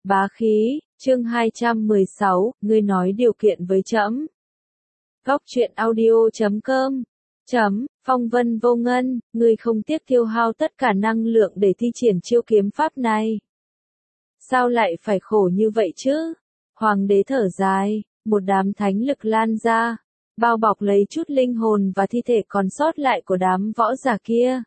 Bá khí, chương 216, ngươi nói điều kiện với trẫm. Góc truyện audio.com Phong Vân Vô Ngân, ngươi không tiếc tiêu hao tất cả năng lượng để thi triển chiêu kiếm pháp này. Sao lại phải khổ như vậy chứ? Hoàng đế thở dài, một đám thánh lực lan ra, bao bọc lấy chút linh hồn và thi thể còn sót lại của đám võ giả kia.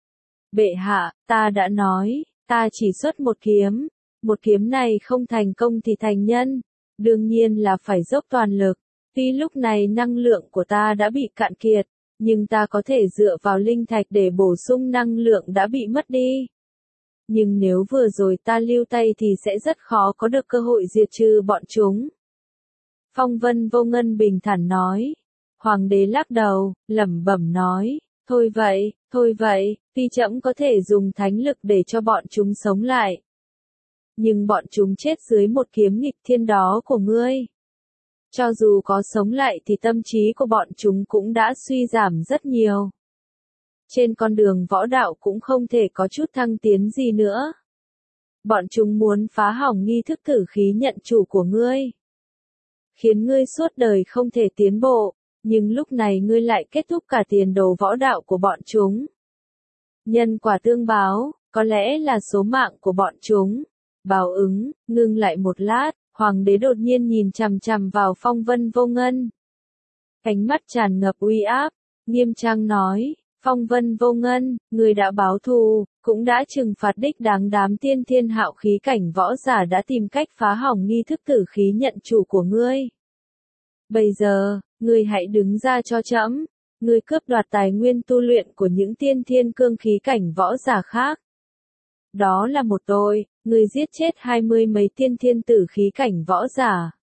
Bệ hạ, ta đã nói, ta chỉ xuất một kiếm này không thành công thì thành nhân, đương nhiên là phải dốc toàn lực. Tuy lúc này năng lượng của ta đã bị cạn kiệt, nhưng ta có thể dựa vào linh thạch để bổ sung năng lượng đã bị mất đi. Nhưng nếu vừa rồi ta lưu tay thì sẽ rất khó có được cơ hội diệt trừ bọn chúng. Phong Vân Vô Ngân bình thản nói. Hoàng đế lắc đầu, lẩm bẩm nói, thôi vậy, tuy trẫm có thể dùng thánh lực để cho bọn chúng sống lại. Nhưng bọn chúng chết dưới một kiếm nghịch thiên đó của ngươi. Cho dù có sống lại thì tâm trí của bọn chúng cũng đã suy giảm rất nhiều. Trên con đường võ đạo cũng không thể có chút thăng tiến gì nữa. Bọn chúng muốn phá hỏng nghi thức thử khí nhận chủ của ngươi, khiến ngươi suốt đời không thể tiến bộ, nhưng lúc này ngươi lại kết thúc cả tiền đồ võ đạo của bọn chúng. Nhân quả tương báo, có lẽ là số mạng của bọn chúng. Báo ứng, ngưng lại một lát, hoàng đế đột nhiên nhìn chằm chằm vào Phong Vân Vô Ngân. Ánh mắt tràn ngập uy áp, nghiêm trang nói, Phong Vân Vô Ngân, ngươi đã báo thù, cũng đã trừng phạt đích đáng đám tiên thiên hạo khí cảnh võ giả đã tìm cách phá hỏng nghi thức tử khí nhận chủ của ngươi. Bây giờ, ngươi hãy đứng ra cho trẫm, ngươi cướp đoạt tài nguyên tu luyện của những tiên thiên cương khí cảnh võ giả khác. Đó là một tội, ngươi giết chết 20 mấy tiên thiên tử khí cảnh võ giả.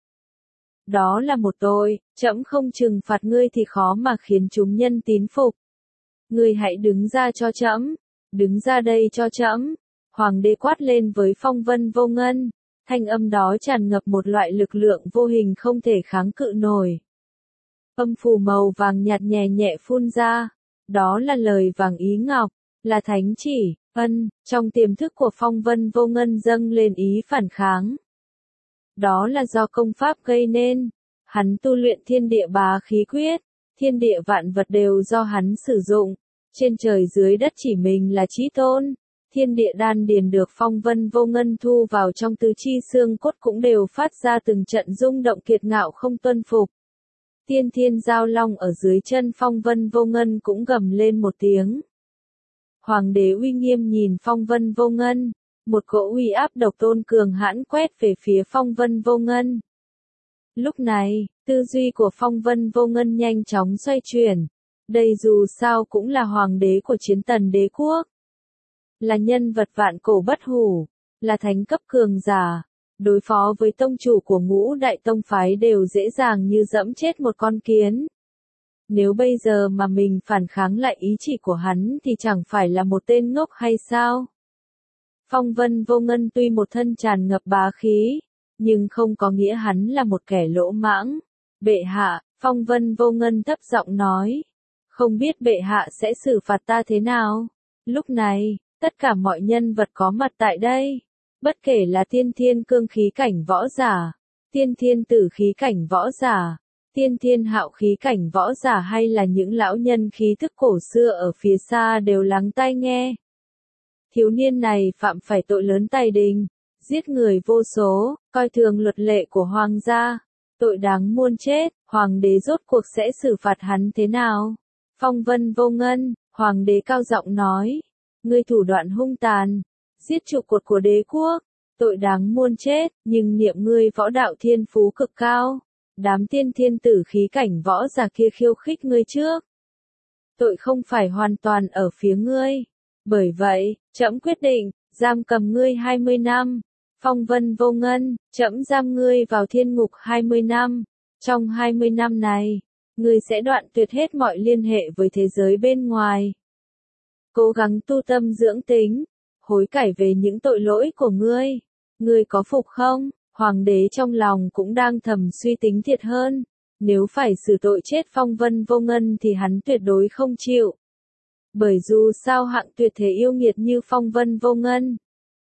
Đó là một tội, trẫm không trừng phạt ngươi thì khó mà khiến chúng nhân tín phục. Ngươi hãy đứng ra cho trẫm, đứng ra đây cho trẫm. Hoàng đế quát lên với Phong Vân Vô Ngân, thanh âm đó tràn ngập một loại lực lượng vô hình không thể kháng cự nổi. Âm phù màu vàng nhạt nhẹ nhẹ phun ra, đó là lời vàng ý ngọc, là thánh chỉ. Trong tiềm thức của Phong Vân Vô Ngân dâng lên ý phản kháng. Đó là do công pháp gây nên. Hắn tu luyện thiên địa bá khí quyết, thiên địa vạn vật đều do hắn sử dụng. Trên trời dưới đất chỉ mình là chí tôn. Thiên địa đan điền được Phong Vân Vô Ngân thu vào trong tứ chi xương cốt cũng đều phát ra từng trận rung động kiệt ngạo không tuân phục. Tiên thiên giao long ở dưới chân Phong Vân Vô Ngân cũng gầm lên một tiếng. Hoàng đế uy nghiêm nhìn Phong Vân Vô Ngân, một cỗ uy áp độc tôn cường hãn quét về phía Phong Vân Vô Ngân. Lúc này, tư duy của Phong Vân Vô Ngân nhanh chóng xoay chuyển. Đây dù sao cũng là hoàng đế của Chiến Tần đế quốc. Là nhân vật vạn cổ bất hủ, là thánh cấp cường giả. Đối phó với tông chủ của ngũ đại tông phái đều dễ dàng như dẫm chết một con kiến. Nếu bây giờ mà mình phản kháng lại ý chỉ của hắn thì chẳng phải là một tên ngốc hay sao? Phong Vân Vô Ngân tuy một thân tràn ngập bá khí, nhưng không có nghĩa hắn là một kẻ lỗ mãng. Bệ hạ, Phong Vân Vô Ngân thấp giọng nói. Không biết bệ hạ sẽ xử phạt ta thế nào? Lúc này, tất cả mọi nhân vật có mặt tại đây, bất kể là tiên thiên cương khí cảnh võ giả, tiên thiên tử khí cảnh võ giả, tiên thiên hạo khí cảnh võ giả hay là những lão nhân khí thức cổ xưa ở phía xa đều lắng tai nghe. Thiếu niên này phạm phải tội lớn tày đình, giết người vô số, coi thường luật lệ của hoàng gia, tội đáng muôn chết, hoàng đế rốt cuộc sẽ xử phạt hắn thế nào? Phong Vân Vô Ngân, hoàng đế cao giọng nói, ngươi thủ đoạn hung tàn, giết trụ cột của đế quốc, tội đáng muôn chết, nhưng niệm ngươi võ đạo thiên phú cực cao. Đám tiên thiên tử khí cảnh võ giả kia khiêu khích ngươi trước. Tội không phải hoàn toàn ở phía ngươi. Bởi vậy, trẫm quyết định, giam cầm ngươi 20 năm. Phong Vân Vô Ngân, trẫm giam ngươi vào thiên ngục 20 năm. Trong 20 năm này, ngươi sẽ đoạn tuyệt hết mọi liên hệ với thế giới bên ngoài. Cố gắng tu tâm dưỡng tính, hối cải về những tội lỗi của ngươi. Ngươi có phục không? Hoàng đế trong lòng cũng đang thầm suy tính thiệt hơn, nếu phải xử tội chết Phong Vân Vô Ngân thì hắn tuyệt đối không chịu. Bởi dù sao hạng tuyệt thế yêu nghiệt như Phong Vân Vô Ngân,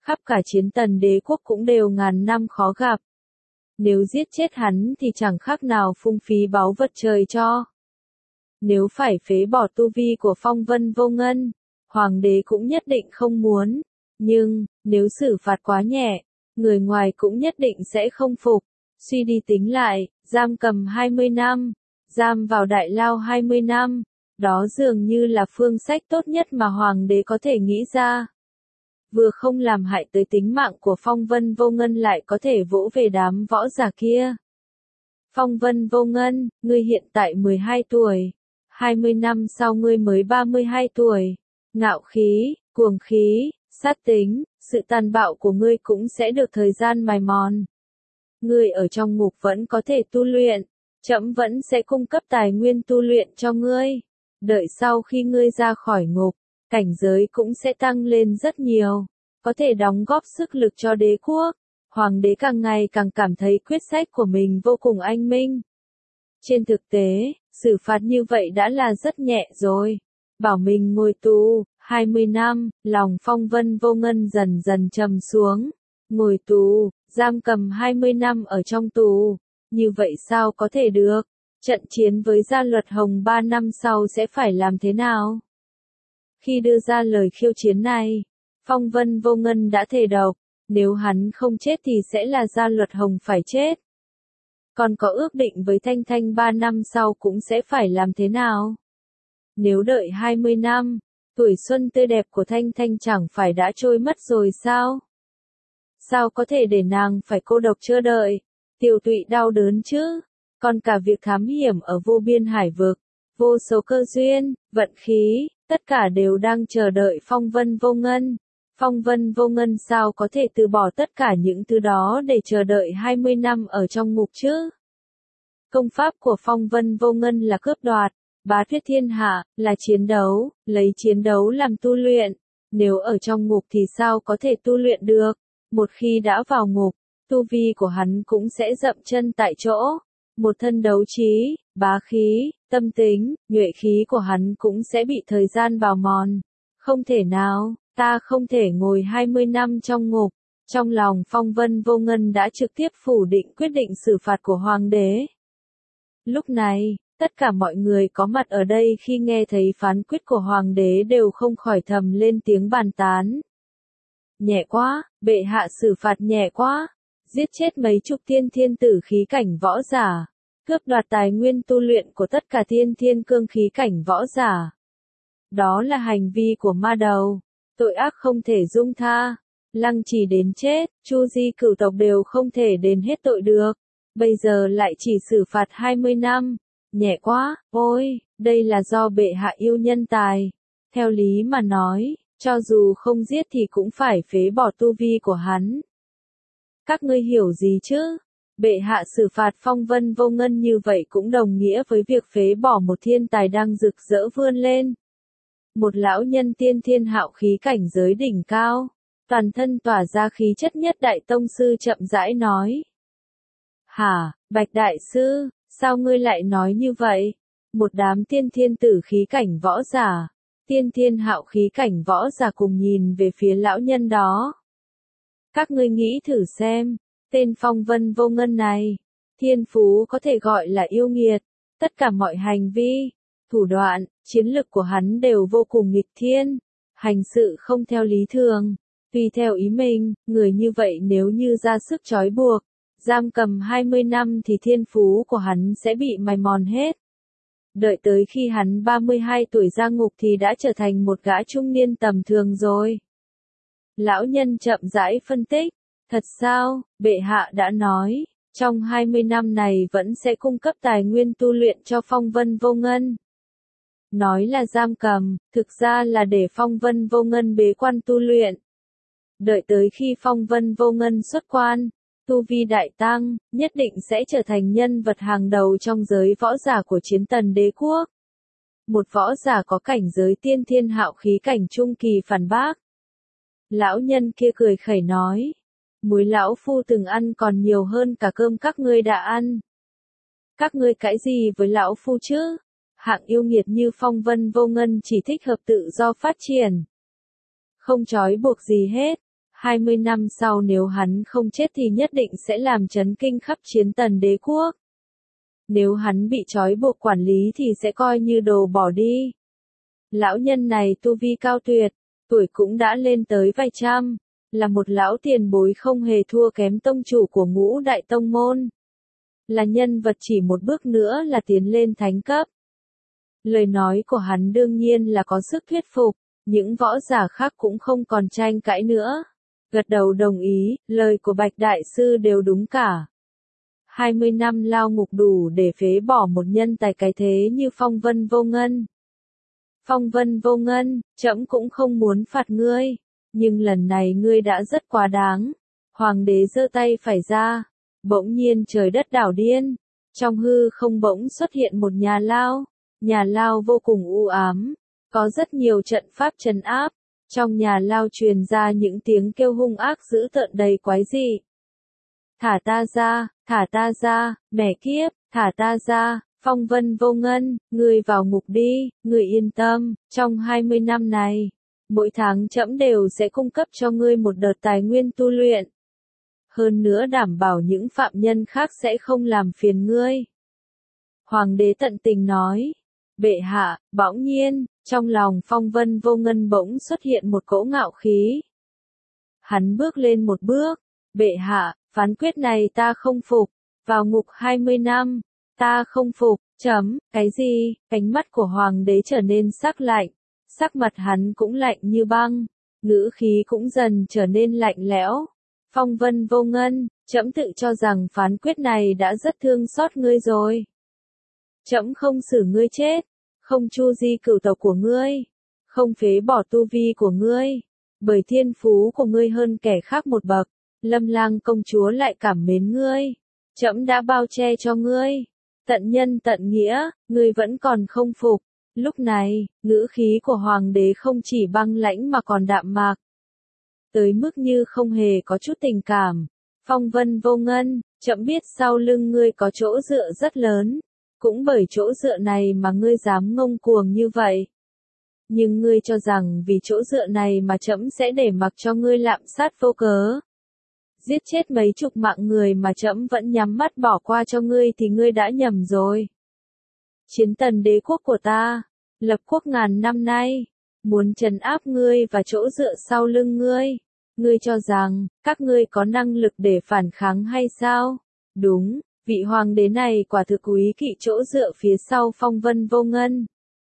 khắp cả Chiến Tần đế quốc cũng đều ngàn năm khó gặp. Nếu giết chết hắn thì chẳng khác nào phung phí báu vật trời cho. Nếu phải phế bỏ tu vi của Phong Vân Vô Ngân, Hoàng đế cũng nhất định không muốn. Nhưng, nếu xử phạt quá nhẹ, người ngoài cũng nhất định sẽ không phục. Suy đi tính lại, giam cầm 20 năm, giam vào đại lao 20 năm, đó dường như là phương sách tốt nhất mà Hoàng đế có thể nghĩ ra. Vừa không làm hại tới tính mạng của Phong Vân Vô Ngân lại có thể vỗ về đám võ giả kia. Phong Vân Vô Ngân, ngươi hiện tại 12 tuổi, 20 năm sau ngươi mới 32 tuổi. Ngạo khí, cuồng khí, sát tính, sự tàn bạo của ngươi cũng sẽ được thời gian mài mòn. Ngươi ở trong ngục vẫn có thể tu luyện, trẫm vẫn sẽ cung cấp tài nguyên tu luyện cho ngươi. Đợi sau khi ngươi ra khỏi ngục, cảnh giới cũng sẽ tăng lên rất nhiều, có thể đóng góp sức lực cho đế quốc. Hoàng đế càng ngày càng cảm thấy quyết sách của mình vô cùng anh minh. Trên thực tế, xử phạt như vậy đã là rất nhẹ rồi. Bảo mình ngồi tù 20 năm, lòng Phong Vân Vô Ngân dần dần trầm xuống. Ngồi tù, giam cầm 20 năm ở trong tù, như vậy sao có thể được? Trận chiến với Gia Luật Hồng 3 năm sau sẽ phải làm thế nào? Khi đưa ra lời khiêu chiến này, Phong Vân Vô Ngân đã thề độc, nếu hắn không chết thì sẽ là Gia Luật Hồng phải chết. Còn có ước định với Thanh Thanh 3 năm sau cũng sẽ phải làm thế nào? Nếu đợi 20 năm, tuổi xuân tươi đẹp của Thanh Thanh chẳng phải đã trôi mất rồi sao? Sao có thể để nàng phải cô độc chờ đợi, tiêu tụy đau đớn chứ? Còn cả việc thám hiểm ở vô biên hải vực, vô số cơ duyên, vận khí, tất cả đều đang chờ đợi Phong Vân Vô Ngân. Phong Vân Vô Ngân sao có thể từ bỏ tất cả những thứ đó để chờ đợi 20 năm ở trong ngục chứ? Công pháp của Phong Vân Vô Ngân là cướp đoạt, bá tuyết thiên hạ, là chiến đấu, lấy chiến đấu làm tu luyện. Nếu ở trong ngục thì sao có thể tu luyện được? Một khi đã vào ngục, tu vi của hắn cũng sẽ dậm chân tại chỗ. Một thân đấu trí, bá khí, tâm tính, nhuệ khí của hắn cũng sẽ bị thời gian bào mòn. Không thể nào, ta không thể ngồi 20 năm trong ngục. Trong lòng Phong Vân Vô Ngân đã trực tiếp phủ định quyết định xử phạt của Hoàng đế. Lúc này, tất cả mọi người có mặt ở đây khi nghe thấy phán quyết của Hoàng đế đều không khỏi thầm lên tiếng bàn tán. Nhẹ quá, bệ hạ xử phạt nhẹ quá, giết chết mấy chục thiên tử khí cảnh võ giả, cướp đoạt tài nguyên tu luyện của tất cả thiên cương khí cảnh võ giả. Đó là hành vi của ma đầu, tội ác không thể dung tha, lăng trì đến chết, Chu Di cửu tộc đều không thể đền hết tội được, bây giờ lại chỉ xử phạt 20 năm, nhẹ quá, ôi, đây là do bệ hạ yêu nhân tài. Theo lý mà nói, cho dù không giết thì cũng phải phế bỏ tu vi của hắn. Các ngươi hiểu gì chứ? Bệ hạ xử phạt Phong Vân Vô Ngân như vậy cũng đồng nghĩa với việc phế bỏ một thiên tài đang rực rỡ vươn lên. Một lão nhân tiên thiên hạo khí cảnh giới đỉnh cao, toàn thân tỏa ra khí chất nhất đại tông sư chậm rãi nói. Hả, Bạch Đại Sư, sao ngươi lại nói như vậy? Một đám thiên tử khí cảnh võ giả, thiên hạo khí cảnh võ giả cùng nhìn về phía lão nhân đó. Các ngươi nghĩ thử xem, tên Phong Vân Vô Ngân này, thiên phú có thể gọi là yêu nghiệt, tất cả mọi hành vi, thủ đoạn, chiến lực của hắn đều vô cùng nghịch thiên, hành sự không theo lý thường, tùy theo ý mình, người như vậy nếu như ra sức trói buộc, giam cầm 20 năm thì thiên phú của hắn sẽ bị mài mòn hết. Đợi tới khi hắn 32 tuổi ra ngục thì đã trở thành một gã trung niên tầm thường rồi. Lão nhân chậm rãi phân tích, thật sao, bệ hạ đã nói, trong 20 năm này vẫn sẽ cung cấp tài nguyên tu luyện cho Phong Vân Vô Ngân. Nói là giam cầm, thực ra là để Phong Vân Vô Ngân bế quan tu luyện. Đợi tới khi Phong Vân Vô Ngân xuất quan, tu vi đại tăng, nhất định sẽ trở thành nhân vật hàng đầu trong giới võ giả của Chiến Tần đế quốc. Một võ giả có cảnh giới tiên thiên hạo khí cảnh trung kỳ phản bác. Lão nhân kia cười khẩy nói, muối lão phu từng ăn còn nhiều hơn cả cơm các ngươi đã ăn. Các ngươi cãi gì với lão phu chứ? Hạng yêu nghiệt như Phong Vân Vô Ngân chỉ thích hợp tự do phát triển, không trói buộc gì hết. 20 năm sau nếu hắn không chết thì nhất định sẽ làm chấn kinh khắp Chiến Tần đế quốc. Nếu hắn bị trói buộc quản lý thì sẽ coi như đồ bỏ đi. Lão nhân này tu vi cao tuyệt, tuổi cũng đã lên tới vài trăm, là một lão tiền bối không hề thua kém tông chủ của ngũ đại tông môn. Là nhân vật chỉ một bước nữa là tiến lên thánh cấp. Lời nói của hắn đương nhiên là có sức thuyết phục, những võ giả khác cũng không còn tranh cãi nữa. Gật đầu đồng ý, lời của Bạch Đại Sư đều đúng cả. 20 năm lao ngục đủ để phế bỏ một nhân tài cái thế như Phong Vân Vô Ngân. Phong Vân Vô Ngân, trẫm cũng không muốn phạt ngươi, nhưng lần này ngươi đã rất quá đáng. Hoàng đế giơ tay phải ra, bỗng nhiên trời đất đảo điên, trong hư không bỗng xuất hiện một nhà lao vô cùng u ám, có rất nhiều trận pháp trấn áp, trong nhà lao truyền ra những tiếng kêu hung ác dữ tợn đầy quái dị. Thả ta ra, mẹ kiếp, thả ta ra, Phong Vân Vô Ngân, ngươi vào ngục đi, ngươi yên tâm, trong 20 năm này, mỗi tháng trẫm đều sẽ cung cấp cho ngươi một đợt tài nguyên tu luyện. Hơn nữa đảm bảo những phạm nhân khác sẽ không làm phiền ngươi. Hoàng đế tận tình nói, bệ hạ, bỗng nhiên, trong lòng Phong Vân Vô Ngân bỗng xuất hiện một cỗ ngạo khí. Hắn bước lên một bước, bệ hạ, phán quyết này ta không phục, vào ngục 20 năm, ta không phục, cái gì, cánh mắt của hoàng đế trở nên sắc lạnh, sắc mặt hắn cũng lạnh như băng, ngữ khí cũng dần trở nên lạnh lẽo. Phong Vân Vô Ngân, trẫm tự cho rằng phán quyết này đã rất thương xót ngươi rồi. Trẫm không xử ngươi chết, không chu di cửu tộc của ngươi, không phế bỏ tu vi của ngươi, bởi thiên phú của ngươi hơn kẻ khác một bậc, Lâm Lang công chúa lại cảm mến ngươi, trẫm đã bao che cho ngươi, tận nhân tận nghĩa, ngươi vẫn còn không phục. Lúc này, ngữ khí của hoàng đế không chỉ băng lãnh mà còn đạm mạc, tới mức như không hề có chút tình cảm. Phong Vân Vô Ngân, trẫm biết sau lưng ngươi có chỗ dựa rất lớn, cũng bởi chỗ dựa này mà ngươi dám ngông cuồng như vậy. Nhưng ngươi cho rằng vì chỗ dựa này mà trẫm sẽ để mặc cho ngươi lạm sát vô cớ, giết chết mấy chục mạng người mà trẫm vẫn nhắm mắt bỏ qua cho ngươi thì ngươi đã nhầm rồi. Chiến Tần đế quốc của ta, lập quốc ngàn năm nay, muốn trấn áp ngươi và chỗ dựa sau lưng ngươi. Ngươi cho rằng, các ngươi có năng lực để phản kháng hay sao? Đúng, vị hoàng đế này quả thực quý kỵ chỗ dựa phía sau Phong Vân Vô Ngân.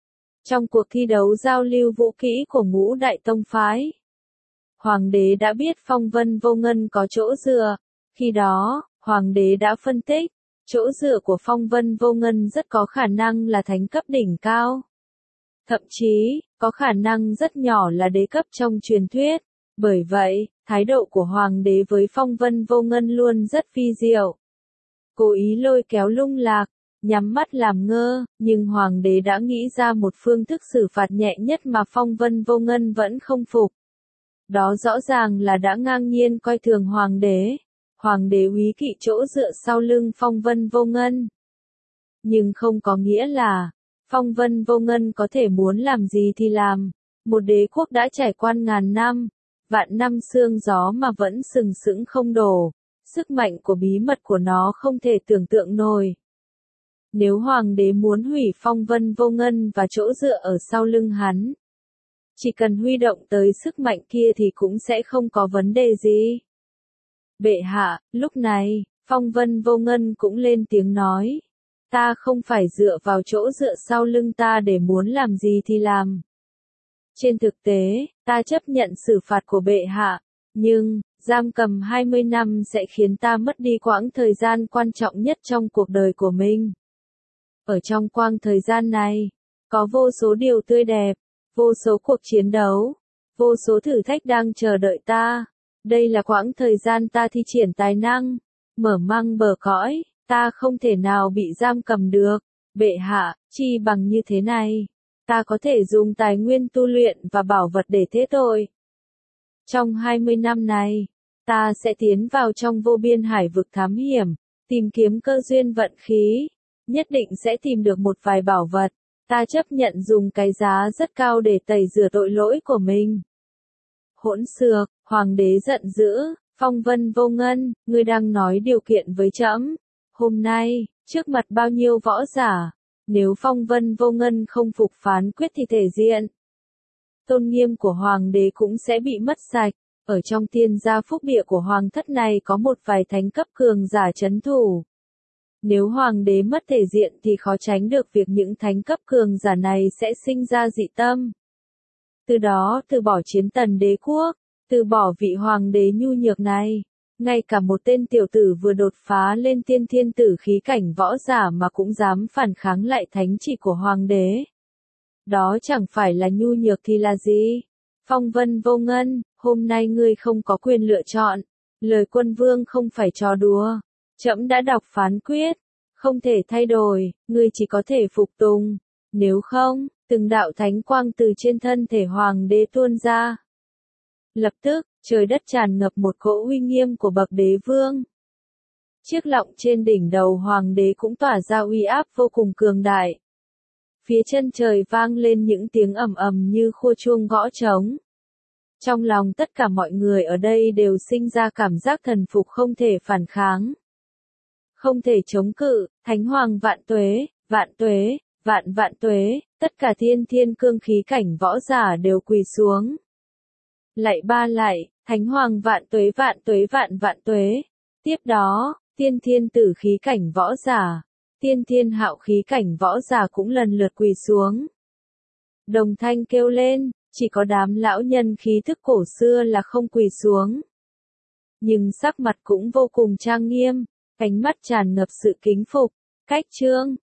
Trong cuộc thi đấu giao lưu vũ kỹ của ngũ đại tông phái, hoàng đế đã biết Phong Vân Vô Ngân có chỗ dựa. Khi đó, hoàng đế đã phân tích, chỗ dựa của Phong Vân Vô Ngân rất có khả năng là thánh cấp đỉnh cao. Thậm chí, có khả năng rất nhỏ là đế cấp trong truyền thuyết. Bởi vậy, thái độ của hoàng đế với Phong Vân Vô Ngân luôn rất phi diệu. Cố ý lôi kéo Lung Lạc, nhắm mắt làm ngơ, nhưng hoàng đế đã nghĩ ra một phương thức xử phạt nhẹ nhất mà Phong Vân Vô Ngân vẫn không phục. Đó rõ ràng là đã ngang nhiên coi thường hoàng đế. Hoàng đế úy kỵ chỗ dựa sau lưng Phong Vân Vô Ngân. Nhưng không có nghĩa là, Phong Vân Vô Ngân có thể muốn làm gì thì làm. Một đế quốc đã trải qua ngàn năm, vạn năm sương gió mà vẫn sừng sững không đổ. Sức mạnh của bí mật của nó không thể tưởng tượng nổi. Nếu hoàng đế muốn hủy Phong Vân Vô Ngân và chỗ dựa ở sau lưng hắn, chỉ cần huy động tới sức mạnh kia thì cũng sẽ không có vấn đề gì. Bệ hạ, lúc này, Phong Vân Vô Ngân cũng lên tiếng nói. Ta không phải dựa vào chỗ dựa sau lưng ta để muốn làm gì thì làm. Trên thực tế, ta chấp nhận xử phạt của bệ hạ, nhưng, giam cầm 20 năm sẽ khiến ta mất đi quãng thời gian quan trọng nhất trong cuộc đời của mình. Ở trong quãng thời gian này, có vô số điều tươi đẹp, vô số cuộc chiến đấu, vô số thử thách đang chờ đợi ta. Đây là quãng thời gian ta thi triển tài năng, mở mang bờ cõi, ta không thể nào bị giam cầm được. Bệ hạ, chi bằng như thế này, ta có thể dùng tài nguyên tu luyện và bảo vật để thế tội. Trong 20 năm này, ta sẽ tiến vào trong vô biên hải vực thám hiểm, tìm kiếm cơ duyên vận khí, nhất định sẽ tìm được một vài bảo vật. Ta chấp nhận dùng cái giá rất cao để tẩy rửa tội lỗi của mình. Hỗn xược, hoàng đế giận dữ, phong vân vô ngân, ngươi đang nói điều kiện với trẫm. Hôm nay, trước mặt bao nhiêu võ giả, nếu phong vân vô ngân không phục phán quyết thì thể diện. Tôn nghiêm của hoàng đế cũng sẽ bị mất sạch. Ở trong tiên gia phúc địa của hoàng thất này có một vài thánh cấp cường giả trấn thủ. Nếu hoàng đế mất thể diện thì khó tránh được việc những thánh cấp cường giả này sẽ sinh ra dị tâm. Từ đó từ bỏ chiến tần đế quốc, từ bỏ vị hoàng đế nhu nhược này. Ngay cả một tên tiểu tử vừa đột phá lên tiên thiên tử khí cảnh võ giả mà cũng dám phản kháng lại thánh chỉ của hoàng đế. Đó chẳng phải là nhu nhược thì là gì? Phong vân vô ngân, hôm nay ngươi không có quyền lựa chọn. Lời quân vương không phải trò đùa. Trẫm đã đọc phán quyết. Không thể thay đổi, ngươi chỉ có thể phục tùng. Nếu không, từng đạo thánh quang từ trên thân thể hoàng đế tuôn ra. Lập tức, trời đất tràn ngập một cỗ uy nghiêm của bậc đế vương. Chiếc lọng trên đỉnh đầu hoàng đế cũng tỏa ra uy áp vô cùng cường đại. Phía chân trời vang lên những tiếng ầm ầm như khua chuông gõ trống. Trong lòng tất cả mọi người ở đây đều sinh ra cảm giác thần phục không thể phản kháng. Không thể chống cự, Thánh Hoàng vạn tuế, vạn tuế, vạn vạn tuế, tất cả thiên thiên cương khí cảnh võ giả đều quỳ xuống. Lạy ba lạy, Thánh Hoàng vạn tuế vạn vạn tuế. Tiếp đó, tiên thiên tử khí cảnh võ giả, tiên thiên hạo khí cảnh võ giả cũng lần lượt quỳ xuống. Đồng thanh kêu lên, chỉ có đám lão nhân khí thức cổ xưa là không quỳ xuống. Nhưng sắc mặt cũng vô cùng trang nghiêm, ánh mắt tràn ngập sự kính phục. Cách chương